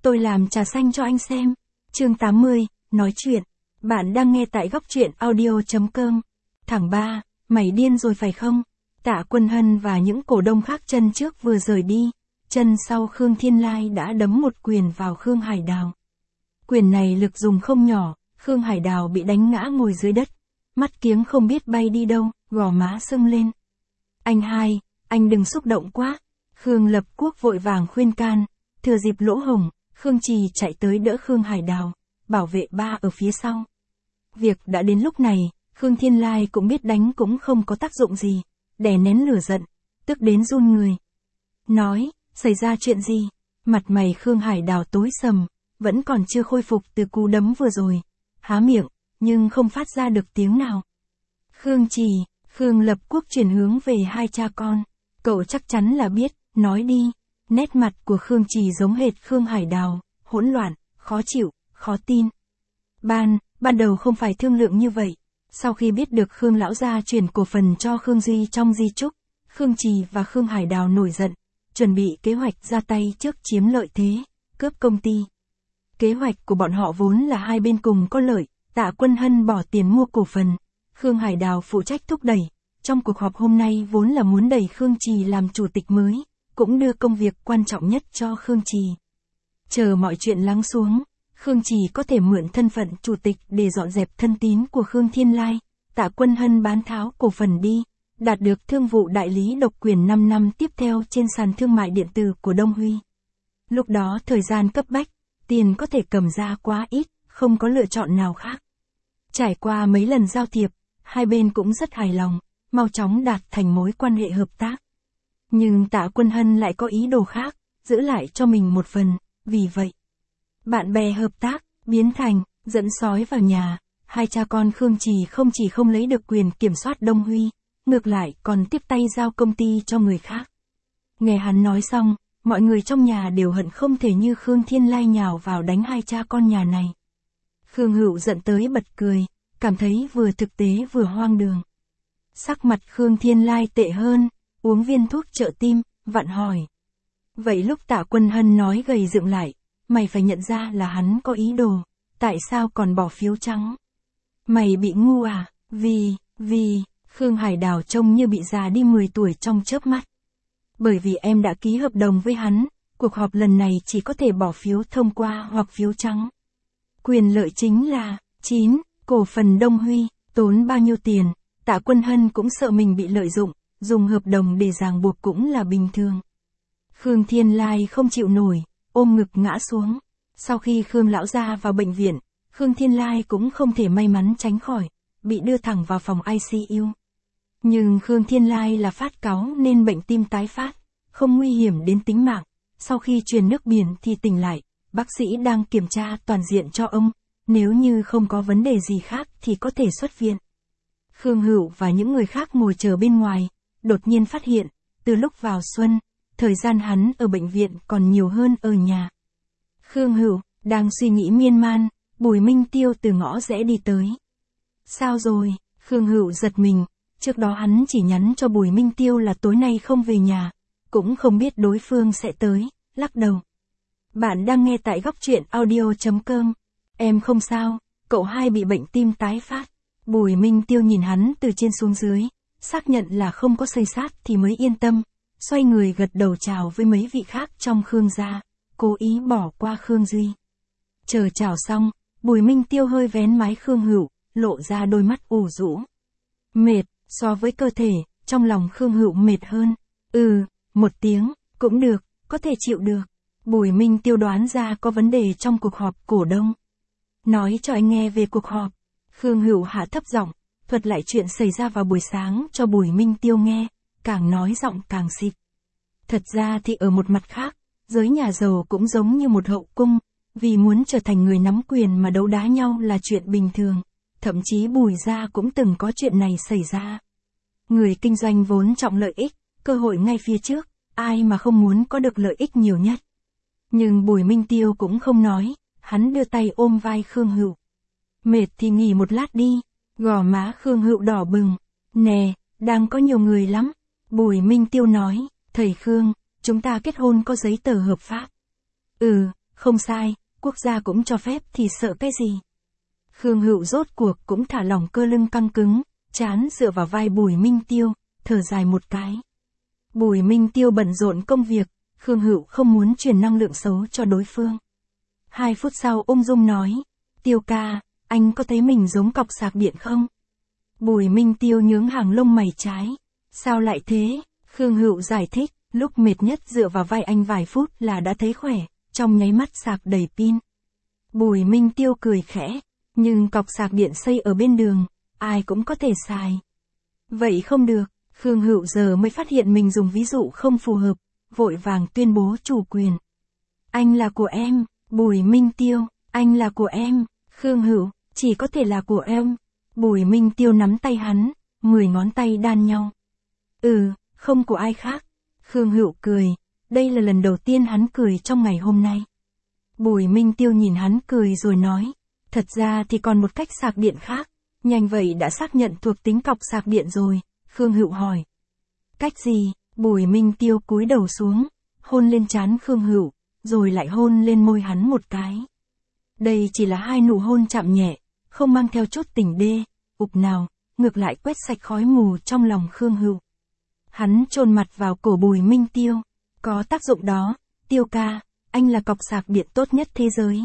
Tôi làm trà xanh cho anh xem. Chương 80, nói chuyện. Bạn đang nghe tại góc truyện audio.com. Thằng ba, mày điên rồi phải không? Tạ Quân Hân và những cổ đông khác chân trước vừa rời đi, chân sau Khương Thiên Lai đã đấm một quyền vào Khương Hải Đào. Quyền này lực dùng không nhỏ, Khương Hải Đào bị đánh ngã ngồi dưới đất. Mắt kiếng không biết bay đi đâu, gò má sưng lên. Anh hai, anh đừng xúc động quá. Khương Lập Quốc vội vàng khuyên can. Thừa dịp lỗ hổng, Khương Trì chạy tới đỡ Khương Hải Đào, bảo vệ ba ở phía sau. Việc đã đến lúc này, Khương Thiên Lai cũng biết đánh cũng không có tác dụng gì, đè nén lửa giận, tức đến run người. Nói, xảy ra chuyện gì? Mặt mày Khương Hải Đào tối sầm, vẫn còn chưa khôi phục từ cú đấm vừa rồi. Há miệng, nhưng không phát ra được tiếng nào. Khương Trì, Khương Lập Quốc chuyển hướng về hai cha con. Cậu chắc chắn là biết, nói đi. Nét mặt của Khương Trì giống hệt Khương Hải Đào, hỗn loạn, khó chịu, khó tin. Ban đầu không phải thương lượng như vậy. Sau khi biết được Khương lão gia chuyển cổ phần cho Khương Duy trong di chúc, Khương Trì và Khương Hải Đào nổi giận, chuẩn bị kế hoạch ra tay trước chiếm lợi thế, cướp công ty. Kế hoạch của bọn họ vốn là hai bên cùng có lợi, Tạ Quân Hân bỏ tiền mua cổ phần, Khương Hải Đào phụ trách thúc đẩy. Trong cuộc họp hôm nay vốn là muốn đẩy Khương Trì làm chủ tịch mới, cũng đưa công việc quan trọng nhất cho Khương Trì. Chờ mọi chuyện lắng xuống, Khương Trì có thể mượn thân phận chủ tịch để dọn dẹp thân tín của Khương Thiên Lai, Tạ Quân Hân bán tháo cổ phần đi, đạt được thương vụ đại lý độc quyền 5 năm tiếp theo trên sàn thương mại điện tử của Đông Huy. Lúc đó thời gian cấp bách, tiền có thể cầm ra quá ít, không có lựa chọn nào khác. Trải qua mấy lần giao thiệp, hai bên cũng rất hài lòng, mau chóng đạt thành mối quan hệ hợp tác. Nhưng Tạ Quân Hân lại có ý đồ khác, giữ lại cho mình một phần, vì vậy. Bạn bè hợp tác, biến thành, dẫn sói vào nhà, hai cha con Khương Trì không chỉ không lấy được quyền kiểm soát Đông Huy, ngược lại còn tiếp tay giao công ty cho người khác. Nghe hắn nói xong, mọi người trong nhà đều hận không thể như Khương Thiên Lai nhào vào đánh hai cha con nhà này. Khương Hữu giận tới bật cười, cảm thấy vừa thực tế vừa hoang đường. Sắc mặt Khương Thiên Lai tệ hơn, uống viên thuốc trợ tim, vặn hỏi. Vậy lúc Tạ Quân Hân nói gầy dựng lại, mày phải nhận ra là hắn có ý đồ, tại sao còn bỏ phiếu trắng? Mày bị ngu à? Vì, Khương Hải Đào trông như bị già đi 10 tuổi trong chớp mắt. Bởi vì em đã ký hợp đồng với hắn, cuộc họp lần này chỉ có thể bỏ phiếu thông qua hoặc phiếu trắng. Quyền lợi chính là, 9, cổ phần Đông Huy, tốn bao nhiêu tiền, Tạ Quân Hân cũng sợ mình bị lợi dụng, dùng hợp đồng để ràng buộc cũng là bình thường. Khương Thiên Lai không chịu nổi, ôm ngực ngã xuống. Sau khi Khương lão gia vào bệnh viện, Khương Thiên Lai cũng không thể may mắn tránh khỏi, bị đưa thẳng vào phòng ICU. Nhưng Khương Thiên Lai là phát cáu nên bệnh tim tái phát, không nguy hiểm đến tính mạng. Sau khi truyền nước biển thì tỉnh lại, bác sĩ đang kiểm tra toàn diện cho ông, nếu như không có vấn đề gì khác thì có thể xuất viện. Khương Hữu và những người khác ngồi chờ bên ngoài, đột nhiên phát hiện, từ lúc vào xuân, thời gian hắn ở bệnh viện còn nhiều hơn ở nhà. Khương Hữu, đang suy nghĩ miên man, Bùi Minh Tiêu từ ngõ rẽ đi tới. Sao rồi? Khương Hữu giật mình, trước đó hắn chỉ nhắn cho Bùi Minh Tiêu là tối nay không về nhà, cũng không biết đối phương sẽ tới, lắc đầu. Bạn đang nghe tại góc truyện audio.com. Em không sao, cậu hai bị bệnh tim tái phát. Bùi Minh Tiêu nhìn hắn từ trên xuống dưới, xác nhận là không có xây sát thì mới yên tâm, xoay người gật đầu chào với mấy vị khác trong Khương gia, cố ý bỏ qua Khương Duy. Chờ chào xong, Bùi Minh Tiêu hơi vén mái Khương Hữu, lộ ra đôi mắt ủ rũ. Mệt, so với cơ thể, trong lòng Khương Hữu mệt hơn. Một tiếng, cũng được, có thể chịu được. Bùi Minh Tiêu đoán ra có vấn đề trong cuộc họp cổ đông. Nói cho anh nghe về cuộc họp. Khương Hữu hạ thấp giọng, thuật lại chuyện xảy ra vào buổi sáng cho Bùi Minh Tiêu nghe, càng nói giọng càng xịt. Thật ra thì ở một mặt khác, giới nhà giàu cũng giống như một hậu cung, vì muốn trở thành người nắm quyền mà đấu đá nhau là chuyện bình thường, thậm chí Bùi gia cũng từng có chuyện này xảy ra. Người kinh doanh vốn trọng lợi ích, cơ hội ngay phía trước, ai mà không muốn có được lợi ích nhiều nhất. Nhưng Bùi Minh Tiêu cũng không nói, hắn đưa tay ôm vai Khương Hữu. Mệt thì nghỉ một lát đi, gò má Khương Hữu đỏ bừng. Nè, đang có nhiều người lắm. Bùi Minh Tiêu nói, thầy Khương, chúng ta kết hôn có giấy tờ hợp pháp. không sai, quốc gia cũng cho phép thì sợ cái gì. Khương Hữu rốt cuộc cũng thả lỏng cơ lưng căng cứng, trán dựa vào vai Bùi Minh Tiêu, thở dài một cái. Bùi Minh Tiêu bận rộn công việc, Khương Hữu không muốn truyền năng lượng xấu cho đối phương. 2 phút sau ung dung nói, Tiêu ca, anh có thấy mình giống cọc sạc điện không? Bùi Minh Tiêu nhướng hàng lông mày trái. Sao lại thế? Khương Hữu giải thích, lúc mệt nhất dựa vào vai anh vài phút là đã thấy khỏe, trong nháy mắt sạc đầy pin. Bùi Minh Tiêu cười khẽ, nhưng cọc sạc điện xây ở bên đường, ai cũng có thể xài. Vậy không được, Khương Hữu giờ mới phát hiện mình dùng ví dụ không phù hợp, vội vàng tuyên bố chủ quyền. Anh là của em, Bùi Minh Tiêu, anh là của em, Khương Hữu, chỉ có thể là của em. Bùi Minh Tiêu nắm tay hắn, 10 ngón tay đan nhau. Không của ai khác. Khương Hữu cười, đây là lần đầu tiên hắn cười trong ngày hôm nay. Bùi Minh Tiêu nhìn hắn cười rồi nói, thật ra thì còn một cách sạc điện khác, nhanh vậy đã xác nhận thuộc tính cọc sạc điện rồi, Khương Hữu hỏi. Cách gì? Bùi Minh Tiêu cúi đầu xuống, hôn lên trán Khương Hữu, rồi lại hôn lên môi hắn một cái. Đây chỉ là 2 nụ hôn chạm nhẹ, không mang theo chút tình đê, ục nào, ngược lại quét sạch khói mù trong lòng Khương Hữu. Hắn chôn mặt vào cổ Bùi Minh Tiêu, có tác dụng đó, Tiêu ca, anh là cọc sạc điện tốt nhất thế giới.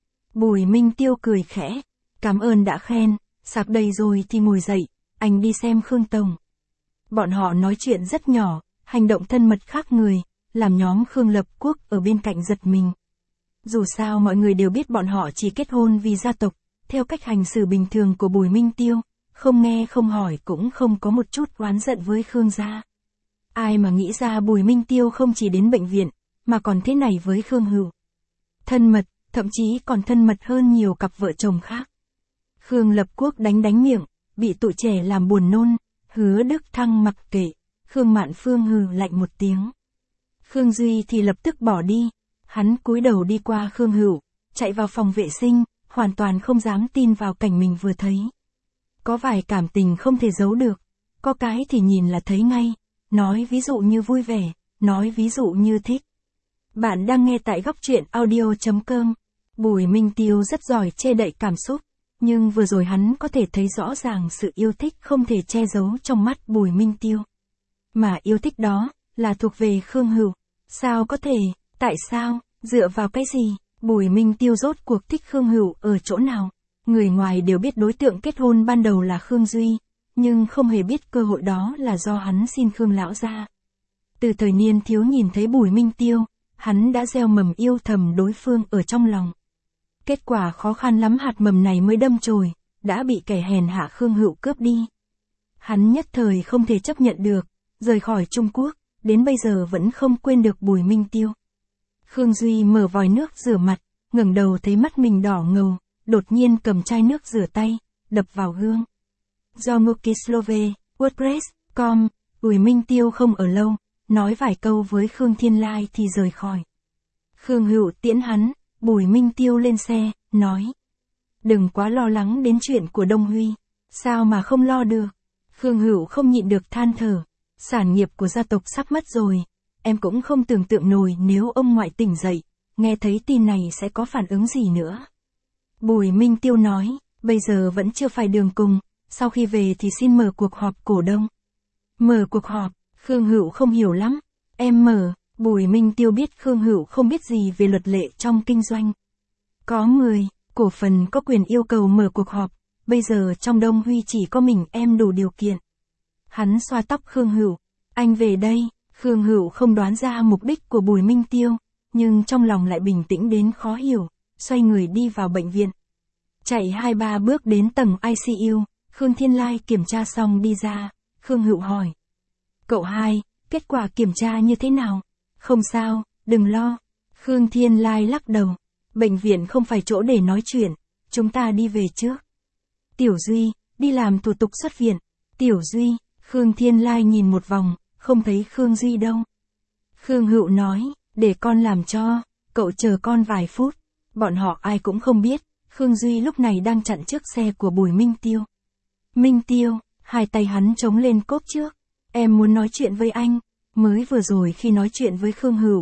Bùi Minh Tiêu cười khẽ, cảm ơn đã khen, sạc đầy rồi thì ngồi dậy, anh đi xem Khương Tổng. Bọn họ nói chuyện rất nhỏ, hành động thân mật khác người, làm nhóm Khương Lập Quốc ở bên cạnh giật mình. Dù sao mọi người đều biết bọn họ chỉ kết hôn vì gia tộc, theo cách hành xử bình thường của Bùi Minh Tiêu, không nghe không hỏi cũng không có một chút oán giận với Khương gia. Ai mà nghĩ ra Bùi Minh Tiêu không chỉ đến bệnh viện, mà còn thế này với Khương Hữu. Thân mật, thậm chí còn thân mật hơn nhiều cặp vợ chồng khác. Khương Lập Quốc đánh miệng, bị tụi trẻ làm buồn nôn, Hứa Đức Thăng mặc kệ, Khương Mạn Phương hừ lạnh một tiếng. Khương Duy thì lập tức bỏ đi, hắn cúi đầu đi qua Khương Hữu, chạy vào phòng vệ sinh, hoàn toàn không dám tin vào cảnh mình vừa thấy. Có vài cảm tình không thể giấu được, có cái thì nhìn là thấy ngay, nói ví dụ như vui vẻ, nói ví dụ như thích. Bạn đang nghe tại góc truyện audio.com. Bùi Minh Tiêu rất giỏi che đậy cảm xúc, nhưng vừa rồi hắn có thể thấy rõ ràng sự yêu thích không thể che giấu trong mắt Bùi Minh Tiêu. Mà yêu thích đó, là thuộc về Khương Hữu. Sao có thể, tại sao, dựa vào cái gì, Bùi Minh Tiêu rốt cuộc thích Khương Hữu ở chỗ nào? Người ngoài đều biết đối tượng kết hôn ban đầu là Khương Duy, nhưng không hề biết cơ hội đó là do hắn xin Khương lão ra. Từ thời niên thiếu nhìn thấy Bùi Minh Tiêu, hắn đã gieo mầm yêu thầm đối phương ở trong lòng. Kết quả khó khăn lắm hạt mầm này mới đâm chồi, đã bị kẻ hèn hạ Khương Hữu cướp đi. Hắn nhất thời không thể chấp nhận được, rời khỏi Trung Quốc, đến bây giờ vẫn không quên được Bùi Minh Tiêu. Khương Duy mở vòi nước rửa mặt, ngẩng đầu thấy mắt mình đỏ ngầu, đột nhiên cầm chai nước rửa tay, đập vào gương. Do Mukislove, WordPress.com, Bùi Minh Tiêu không ở lâu, nói vài câu với Khương Thiên Lai thì rời khỏi. Khương Hữu tiễn hắn, Bùi Minh Tiêu lên xe, nói. Đừng quá lo lắng đến chuyện của Đông Huy, sao mà không lo được. Khương Hữu không nhịn được than thở, sản nghiệp của gia tộc sắp mất rồi, em cũng không tưởng tượng nổi nếu ông ngoại tỉnh dậy, nghe thấy tin này sẽ có phản ứng gì nữa. Bùi Minh Tiêu nói, bây giờ vẫn chưa phải đường cùng, sau khi về thì xin mở cuộc họp cổ đông. Mở cuộc họp, Khương Hữu không hiểu lắm, em mở. Bùi Minh Tiêu biết Khương Hữu không biết gì về luật lệ trong kinh doanh. Có người, cổ phần có quyền yêu cầu mở cuộc họp, bây giờ trong Đông Huy chỉ có mình em đủ điều kiện. Hắn xoa tóc Khương Hữu, anh về đây. Khương Hữu không đoán ra mục đích của Bùi Minh Tiêu, nhưng trong lòng lại bình tĩnh đến khó hiểu, xoay người đi vào bệnh viện. Chạy 2-3 bước đến tầng ICU, Khương Thiên Lai kiểm tra xong đi ra, Khương Hữu hỏi. Cậu hai, kết quả kiểm tra như thế nào? Không sao, đừng lo. Khương Thiên Lai lắc đầu. Bệnh viện không phải chỗ để nói chuyện, chúng ta đi về trước. Tiểu Duy, đi làm thủ tục xuất viện. Tiểu Duy, Khương Thiên Lai nhìn một vòng, không thấy Khương Duy đâu. Khương Hữu nói, để con làm cho, cậu chờ con vài phút. Bọn họ ai cũng không biết, Khương Duy lúc này đang chặn trước xe của Bùi Minh Tiêu. Minh Tiêu, hai tay hắn chống lên cốp trước. Em muốn nói chuyện với anh. Mới vừa rồi khi nói chuyện với Khương Hữu,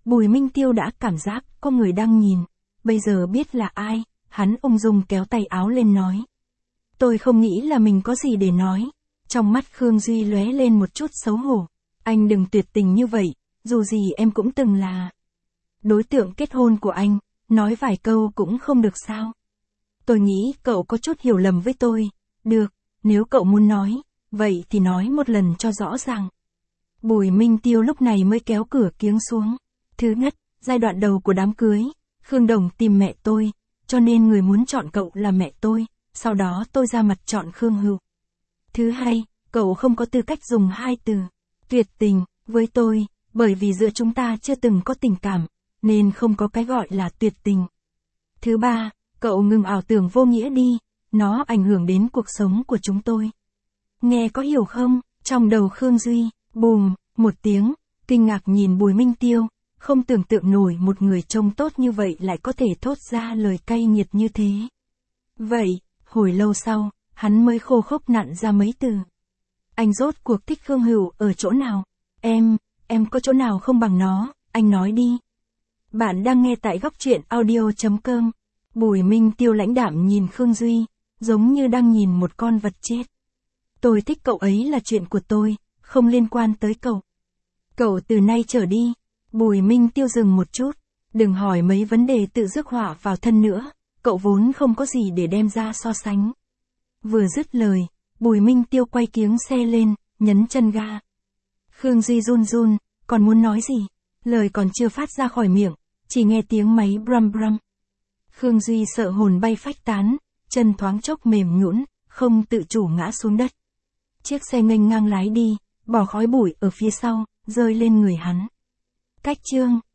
Bùi Minh Tiêu đã cảm giác có người đang nhìn, bây giờ biết là ai, hắn ung dung kéo tay áo lên nói. Tôi không nghĩ là mình có gì để nói. Trong mắt Khương Duy lóe lên một chút xấu hổ. Anh đừng tuyệt tình như vậy, dù gì em cũng từng là đối tượng kết hôn của anh, nói vài câu cũng không được sao. Tôi nghĩ cậu có chút hiểu lầm với tôi. Được, nếu cậu muốn nói, vậy thì nói một lần cho rõ ràng. Bùi Minh Tiêu lúc này mới kéo cửa kiếng xuống. Thứ nhất, giai đoạn đầu của đám cưới, Khương Đồng tìm mẹ tôi, cho nên người muốn chọn cậu là mẹ tôi, sau đó tôi ra mặt chọn Khương Hữu. Thứ hai, cậu không có tư cách dùng hai từ tuyệt tình với tôi, bởi vì giữa chúng ta chưa từng có tình cảm, nên không có cái gọi là tuyệt tình. Thứ ba, cậu ngừng ảo tưởng vô nghĩa đi, nó ảnh hưởng đến cuộc sống của chúng tôi. Nghe có hiểu không? Trong đầu Khương Duy, bùm, một tiếng, kinh ngạc nhìn Bùi Minh Tiêu, không tưởng tượng nổi một người trông tốt như vậy lại có thể thốt ra lời cay nghiệt như thế. Vậy, hồi lâu sau, hắn mới khô khốc nặn ra mấy từ. Anh rốt cuộc thích Khương Hữu ở chỗ nào? Em có chỗ nào không bằng nó, anh nói đi. Bạn đang nghe tại góc truyện audio.com. Bùi Minh Tiêu lãnh đạm nhìn Khương Duy, giống như đang nhìn một con vật chết. Tôi thích cậu ấy là chuyện của tôi, không liên quan tới cậu. Cậu từ nay trở đi. Bùi Minh Tiêu dừng một chút, đừng hỏi mấy vấn đề tự rước họa vào thân nữa, cậu vốn không có gì để đem ra so sánh. Vừa dứt lời, Bùi Minh Tiêu quay kiếng xe lên, nhấn chân ga. Khương Duy run run, còn muốn nói gì? Lời còn chưa phát ra khỏi miệng, chỉ nghe tiếng máy brum brum. Khương Duy sợ hồn bay phách tán, chân thoáng chốc mềm nhũn, không tự chủ ngã xuống đất. Chiếc xe nghênh ngang lái đi, bỏ khói bụi ở phía sau, rơi lên người hắn. Cách chương